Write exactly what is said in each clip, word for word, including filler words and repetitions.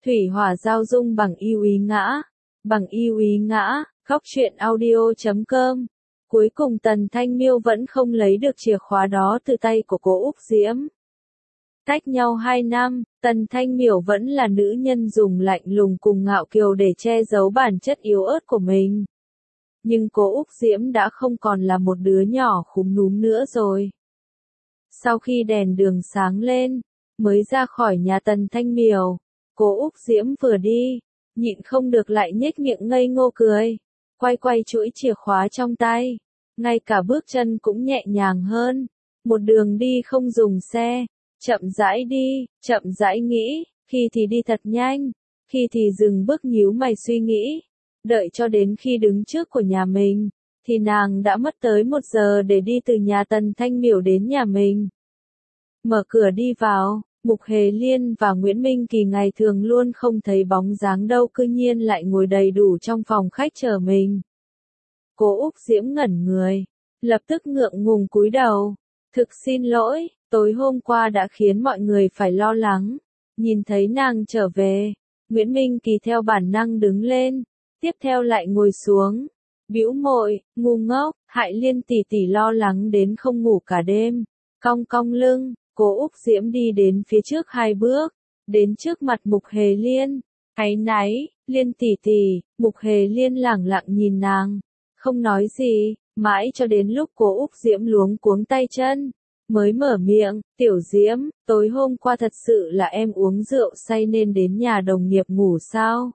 Thủy hỏa giao dung bằng yêu ý ngã, bằng yêu ý ngã, khóc chuyện audio chấm com. Cuối cùng Tần Thanh Miêu vẫn không lấy được chìa khóa đó từ tay của cô Úc Diễm. Tách nhau hai năm, Tần Thanh Miểu vẫn là nữ nhân dùng lạnh lùng cùng ngạo kiều để che giấu bản chất yếu ớt của mình. Nhưng cô Úc Diễm đã không còn là một đứa nhỏ khúm núm nữa rồi. Sau khi đèn đường sáng lên, mới ra khỏi nhà Tần Thanh Miểu, cô Úc Diễm vừa đi, nhịn không được lại nhếch miệng ngây ngô cười, quay quay chuỗi chìa khóa trong tay, ngay cả bước chân cũng nhẹ nhàng hơn, một đường đi không dùng xe, chậm rãi đi, chậm rãi nghĩ, khi thì đi thật nhanh, khi thì dừng bước nhíu mày suy nghĩ, đợi cho đến khi đứng trước của nhà mình, thì nàng đã mất tới một giờ để đi từ nhà Tần Thanh Miểu đến nhà mình. Mở cửa đi vào, Mục Hề Liên và Nguyễn Minh Kỳ ngày thường luôn không thấy bóng dáng đâu cư nhiên lại ngồi đầy đủ trong phòng khách chờ mình. Cô Úc Diễm ngẩn người, lập tức ngượng ngùng cúi đầu, thực xin lỗi, tối hôm qua đã khiến mọi người phải lo lắng. Nhìn thấy nàng trở về, Nguyễn Minh Kỳ theo bản năng đứng lên, tiếp theo lại ngồi xuống, bĩu môi, ngu ngốc, hại Liên tỷ tỷ lo lắng đến không ngủ cả đêm, cong cong lưng. Cô Úc Diễm đi đến phía trước hai bước, đến trước mặt Mục Hề Liên, áy náy, Liên tỷ tỷ. Mục Hề Liên lẳng lặng nhìn nàng, không nói gì, mãi cho đến lúc cô Úc Diễm luống cuống tay chân, mới mở miệng, tiểu Diễm, tối hôm qua thật sự là em uống rượu say nên đến nhà đồng nghiệp ngủ sao?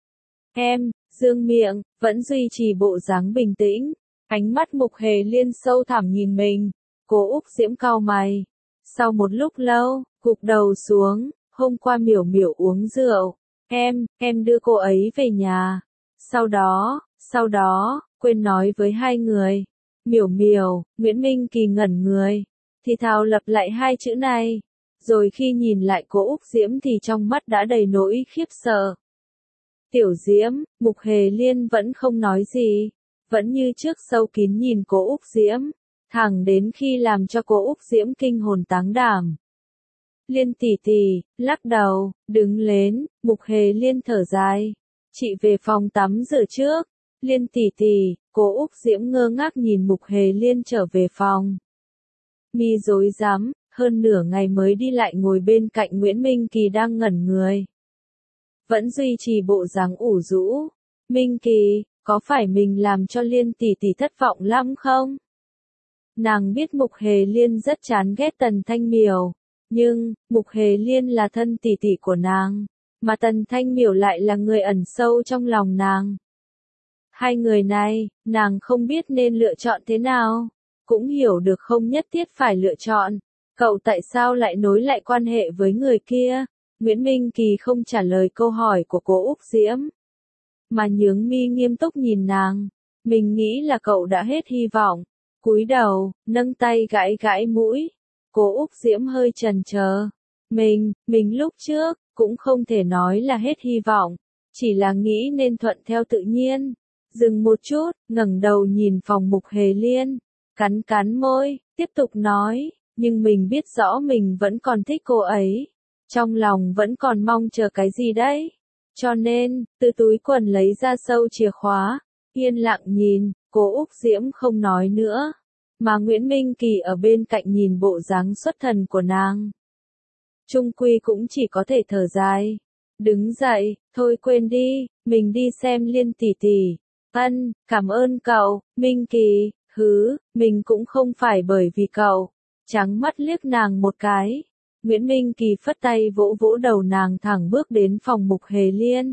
Em, dương miệng, vẫn duy trì bộ dáng bình tĩnh, ánh mắt Mục Hề Liên sâu thẳm nhìn mình, cô Úc Diễm cau mày. Sau một lúc lâu, gục đầu xuống, hôm qua Miểu Miểu uống rượu, em, em đưa cô ấy về nhà. Sau đó, sau đó, quên nói với hai người. Miểu Miểu, Nguyễn Minh Kỳ ngẩn người, thì thào lặp lại hai chữ này. Rồi khi nhìn lại cô Úc Diễm thì trong mắt đã đầy nỗi khiếp sợ. Tiểu Diễm, Mục Hề Liên vẫn không nói gì, vẫn như trước sâu kín nhìn cô Úc Diễm. Thẳng đến khi làm cho cô Úc Diễm kinh hồn táng đảm. Liên tỷ tỷ, lắc đầu, đứng lên, Mục Hề Liên thở dài. Chị về phòng tắm rửa trước. Liên tỷ tỷ, cô Úc Diễm ngơ ngác nhìn Mục Hề Liên trở về phòng. Mi rối rắm, hơn nửa ngày mới đi lại ngồi bên cạnh Nguyễn Minh Kỳ đang ngẩn người. Vẫn duy trì bộ dáng ủ rũ. Minh Kỳ, có phải mình làm cho Liên tỷ tỷ thất vọng lắm không? Nàng biết Mục Hề Liên rất chán ghét Tần Thanh Miểu, nhưng, Mục Hề Liên là thân tỷ tỷ của nàng, mà Tần Thanh Miểu lại là người ẩn sâu trong lòng nàng. Hai người này, nàng không biết nên lựa chọn thế nào, cũng hiểu được không nhất thiết phải lựa chọn. Cậu tại sao lại nối lại quan hệ với người kia? Nguyễn Minh Kỳ không trả lời câu hỏi của cô Úc Diễm, mà nhướng mi nghiêm túc nhìn nàng. Mình nghĩ là cậu đã hết hy vọng. Cúi đầu, nâng tay gãi gãi mũi. Cô Úc Diễm hơi chần chờ. Mình, mình lúc trước, cũng không thể nói là hết hy vọng. Chỉ là nghĩ nên thuận theo tự nhiên. Dừng một chút, ngẩng đầu nhìn phòng Mục Hề Liên. Cắn cắn môi, tiếp tục nói. Nhưng mình biết rõ mình vẫn còn thích cô ấy. Trong lòng vẫn còn mong chờ cái gì đấy. Cho nên, từ túi quần lấy ra sâu chìa khóa. Yên lặng nhìn. Cô Úc Diễm không nói nữa, mà Nguyễn Minh Kỳ ở bên cạnh nhìn bộ dáng xuất thần của nàng. Trung quy cũng chỉ có thể thở dài. Đứng dậy, thôi quên đi, mình đi xem Liên tỷ tỷ. Ân, cảm ơn cậu, Minh Kỳ, hứ, mình cũng không phải bởi vì cậu. Trắng mắt liếc nàng một cái. Nguyễn Minh Kỳ phất tay vỗ vỗ đầu nàng thẳng bước đến phòng Mục Hề Liên.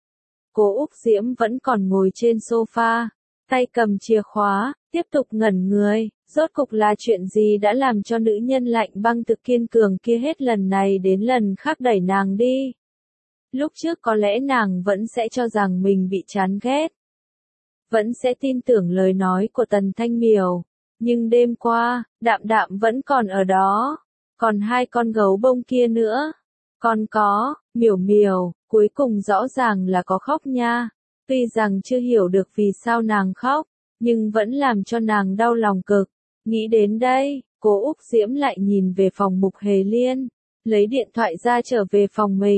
Cô Úc Diễm vẫn còn ngồi trên sofa. Tay cầm chìa khóa, tiếp tục ngẩn người, rốt cục là chuyện gì đã làm cho nữ nhân lạnh băng thực kiên cường kia hết lần này đến lần khác đẩy nàng đi. Lúc trước có lẽ nàng vẫn sẽ cho rằng mình bị chán ghét. Vẫn sẽ tin tưởng lời nói của Tần Thanh Miểu. Nhưng đêm qua, Đạm Đạm vẫn còn ở đó. Còn hai con gấu bông kia nữa. Còn có, Miểu Miểu, cuối cùng rõ ràng là có khóc nha. Tuy rằng chưa hiểu được vì sao nàng khóc, nhưng vẫn làm cho nàng đau lòng cực. Nghĩ đến đây, cô Úc Diễm lại nhìn về phòng Mục Hề Liên, lấy điện thoại ra trở về phòng mình.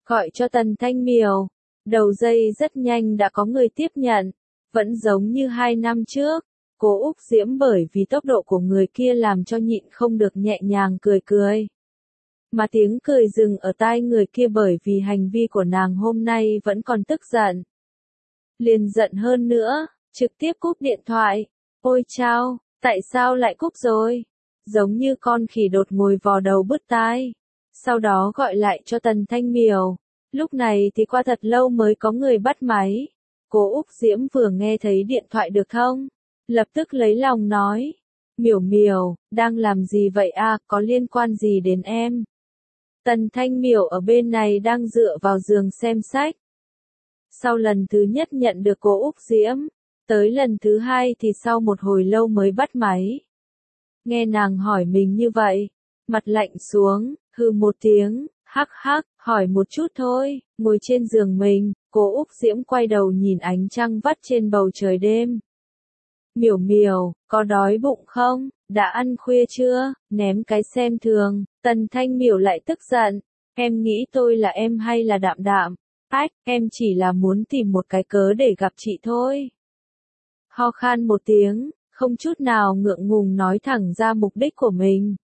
Gọi cho Tần Thanh Miểu. Đầu dây rất nhanh đã có người tiếp nhận. Vẫn giống như hai năm trước. Cố Úc Diễm bởi vì tốc độ của người kia làm cho nhịn không được nhẹ nhàng cười cười. Mà tiếng cười dừng ở tai người kia bởi vì hành vi của nàng hôm nay vẫn còn tức giận. Liền giận hơn nữa, trực tiếp cúp điện thoại. Ôi chao, tại sao lại cúp rồi? Giống như con khỉ đột ngồi vò đầu bứt tai. Sau đó gọi lại cho Tần Thanh Miểu. Lúc này thì qua thật lâu mới có người bắt máy. Cố Úc Diễm vừa nghe thấy điện thoại được không? Lập tức lấy lòng nói. Miểu Miểu, đang làm gì vậy à, có liên quan gì đến em? Tần Thanh Miểu ở bên này đang dựa vào giường xem sách. Sau lần thứ nhất nhận được Cố Úc Diễm, tới lần thứ hai thì sau một hồi lâu mới bắt máy. Nghe nàng hỏi mình như vậy, mặt lạnh xuống, hừ một tiếng, hắc hắc, hỏi một chút thôi, ngồi trên giường mình, Cố Úc Diễm quay đầu nhìn ánh trăng vắt trên bầu trời đêm. Miểu Miểu, có đói bụng không? Đã ăn khuya chưa? Ném cái xem thường. Tần Thanh Miểu lại tức giận. Em nghĩ tôi là em hay là Đạm Đạm? Ách, em chỉ là muốn tìm một cái cớ để gặp chị thôi. Ho khan một tiếng, không chút nào ngượng ngùng nói thẳng ra mục đích của mình.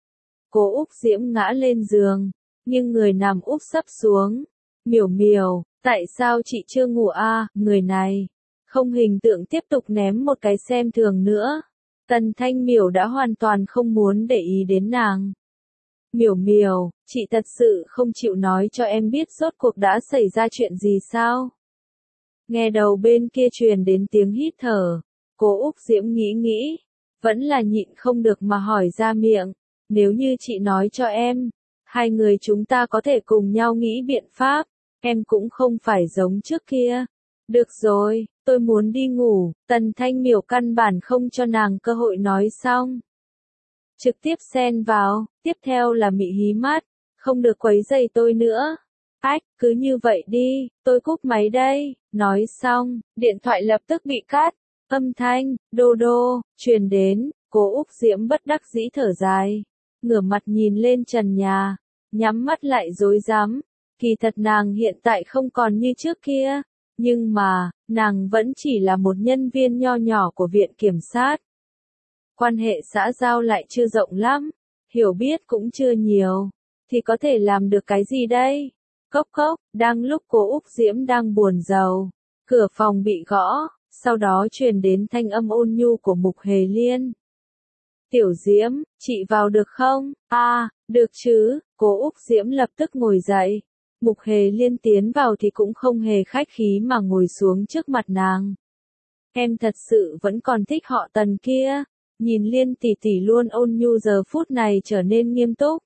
Cố Úc Diễm ngã lên giường, nhưng người nằm úp sấp xuống. Miểu Miểu, tại sao chị chưa ngủ à, người này? Không hình tượng tiếp tục ném một cái xem thường nữa. Tần Thanh Miểu đã hoàn toàn không muốn để ý đến nàng. Miểu Miểu, chị thật sự không chịu nói cho em biết rốt cuộc đã xảy ra chuyện gì sao? Nghe đầu bên kia truyền đến tiếng hít thở. Cố Úc Diễm nghĩ nghĩ, vẫn là nhịn không được mà hỏi ra miệng. Nếu như chị nói cho em, hai người chúng ta có thể cùng nhau nghĩ biện pháp, em cũng không phải giống trước kia. Được rồi, tôi muốn đi ngủ. Tần Thanh Miểu căn bản không cho nàng cơ hội nói xong. Trực tiếp xen vào, tiếp theo là mị hí mắt, không được quấy rầy tôi nữa. Ách, cứ như vậy đi, tôi cúp máy đây. Nói xong, điện thoại lập tức bị cắt. Âm thanh, đô đô, truyền đến. Cố Úc Diễm bất đắc dĩ thở dài, ngửa mặt nhìn lên trần nhà, nhắm mắt lại rối rắm. Kỳ thật nàng hiện tại không còn như trước kia. Nhưng mà, nàng vẫn chỉ là một nhân viên nho nhỏ của viện kiểm sát. Quan hệ xã giao lại chưa rộng lắm, hiểu biết cũng chưa nhiều, thì có thể làm được cái gì đây? Cốc cốc, đang lúc Cố Úc Diễm đang buồn rầu, cửa phòng bị gõ, sau đó truyền đến thanh âm ôn nhu của Mục Hề Liên. Tiểu Diễm, chị vào được không? A, à, được chứ, Cố Úc Diễm lập tức ngồi dậy. Mục Hề Liên tiến vào thì cũng không hề khách khí mà ngồi xuống trước mặt nàng. Em thật sự vẫn còn thích họ Tần kia. Nhìn Liên tỷ tỷ luôn ôn nhu giờ phút này trở nên nghiêm túc.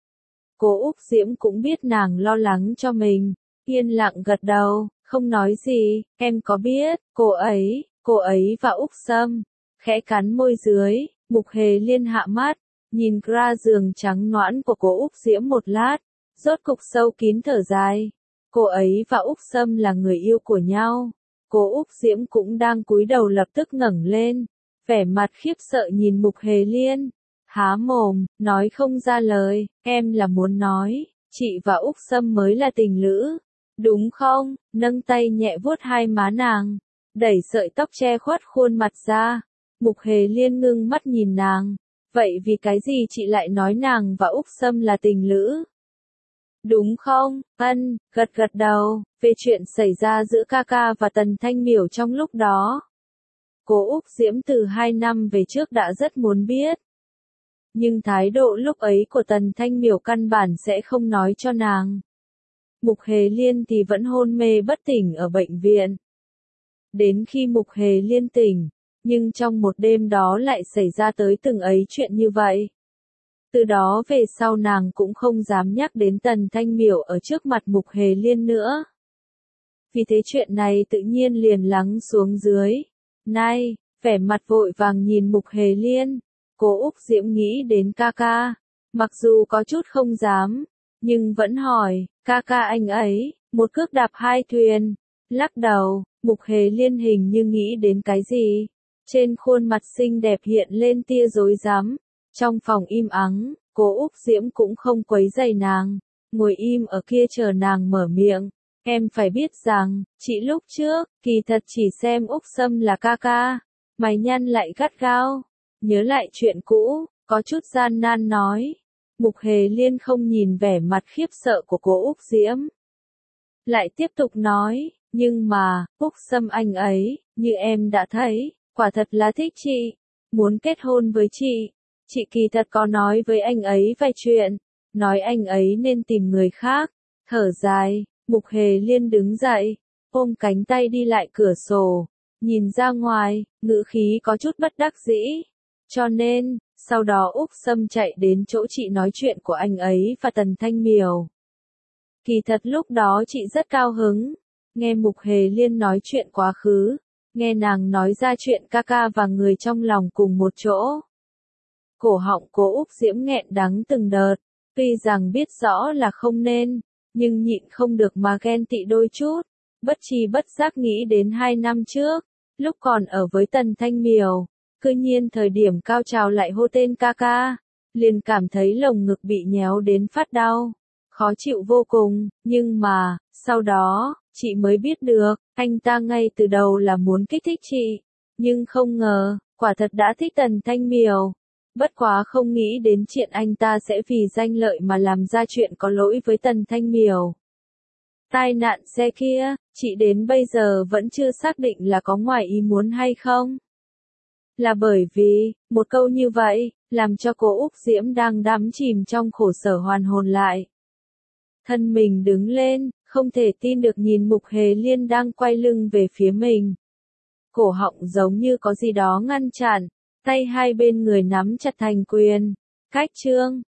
Cố Úc Diễm cũng biết nàng lo lắng cho mình, yên lặng gật đầu, không nói gì. Em có biết, cô ấy, cô ấy và Úc Sâm. Khẽ cắn môi dưới, Mục Hề Liên hạ mắt, nhìn ra giường trắng nõn của Cố Úc Diễm một lát. Rốt cục sâu kín thở dài. Cô ấy và Úc Sâm là người yêu của nhau. Cố Úc Diễm cũng đang cúi đầu lập tức ngẩng lên, vẻ mặt khiếp sợ nhìn Mục Hề Liên. Há mồm, nói không ra lời. Em là muốn nói, chị và Úc Sâm mới là tình lữ. Đúng không? Nâng tay nhẹ vuốt hai má nàng, đẩy sợi tóc che khuất khuôn mặt ra. Mục Hề Liên ngưng mắt nhìn nàng. Vậy vì cái gì chị lại nói nàng và Úc Sâm là tình lữ? Đúng không? Ân, gật gật đầu, về chuyện xảy ra giữa ca ca và Tần Thanh Miểu trong lúc đó. Cố Úc Diễm từ hai năm về trước đã rất muốn biết. Nhưng thái độ lúc ấy của Tần Thanh Miểu căn bản sẽ không nói cho nàng. Mục Hề Liên thì vẫn hôn mê bất tỉnh ở bệnh viện. Đến khi Mục Hề Liên tỉnh, nhưng trong một đêm đó lại xảy ra tới từng ấy chuyện như vậy. Từ đó về sau nàng cũng không dám nhắc đến Tần Thanh Miểu ở trước mặt Mục Hề Liên nữa. Vì thế chuyện này tự nhiên liền lắng xuống dưới. Này, vẻ mặt vội vàng nhìn Mục Hề Liên, Cố Úc Diễm nghĩ đến ca ca, mặc dù có chút không dám, nhưng vẫn hỏi, ca ca anh ấy, một cước đạp hai thuyền. Lắc đầu, Mục Hề Liên hình như nghĩ đến cái gì, trên khuôn mặt xinh đẹp hiện lên tia rối rắm. Trong phòng im ắng, Cố Úc Diễm cũng không quấy rầy nàng, ngồi im ở kia chờ nàng mở miệng. Em phải biết rằng, chị lúc trước, kỳ thật chỉ xem Úc Sâm là ca ca. Mày nhăn lại gắt gao. Nhớ lại chuyện cũ, có chút gian nan nói. Mục Hề Liên không nhìn vẻ mặt khiếp sợ của cô Úc Diễm. Lại tiếp tục nói, nhưng mà, Úc Sâm anh ấy, như em đã thấy, quả thật là thích chị, muốn kết hôn với chị. Chị kỳ thật có nói với anh ấy vài chuyện, nói anh ấy nên tìm người khác. Thở dài, Mục Hề Liên đứng dậy, ôm cánh tay đi lại cửa sổ, nhìn ra ngoài, ngữ khí có chút bất đắc dĩ. Cho nên, sau đó Úc Sâm chạy đến chỗ chị nói chuyện của anh ấy và Tần Thanh Miểu. Kỳ thật lúc đó chị rất cao hứng, nghe Mục Hề Liên nói chuyện quá khứ, nghe nàng nói ra chuyện ca ca và người trong lòng cùng một chỗ. Cổ họng cô Úc Diễm nghẹn đắng từng đợt, tuy rằng biết rõ là không nên, nhưng nhịn không được mà ghen tị đôi chút, bất tri bất giác nghĩ đến hai năm trước, lúc còn ở với Tần Thanh Miểu, cư nhiên thời điểm cao trào lại hô tên ca ca, liền cảm thấy lồng ngực bị nhéo đến phát đau, khó chịu vô cùng, nhưng mà, sau đó, chị mới biết được, anh ta ngay từ đầu là muốn kích thích chị, nhưng không ngờ, quả thật đã thích Tần Thanh Miểu. Bất quá không nghĩ đến chuyện anh ta sẽ vì danh lợi mà làm ra chuyện có lỗi với Tần Thanh Miểu. Tai nạn xe kia, chị đến bây giờ vẫn chưa xác định là có ngoài ý muốn hay không. Là bởi vì, một câu như vậy, làm cho cô Úc Diễm đang đắm chìm trong khổ sở hoàn hồn lại. Thân mình đứng lên, không thể tin được nhìn Mục Hề Liên đang quay lưng về phía mình. Cổ họng giống như có gì đó ngăn chặn, tay hai bên người nắm chặt thành quyền. Cách chương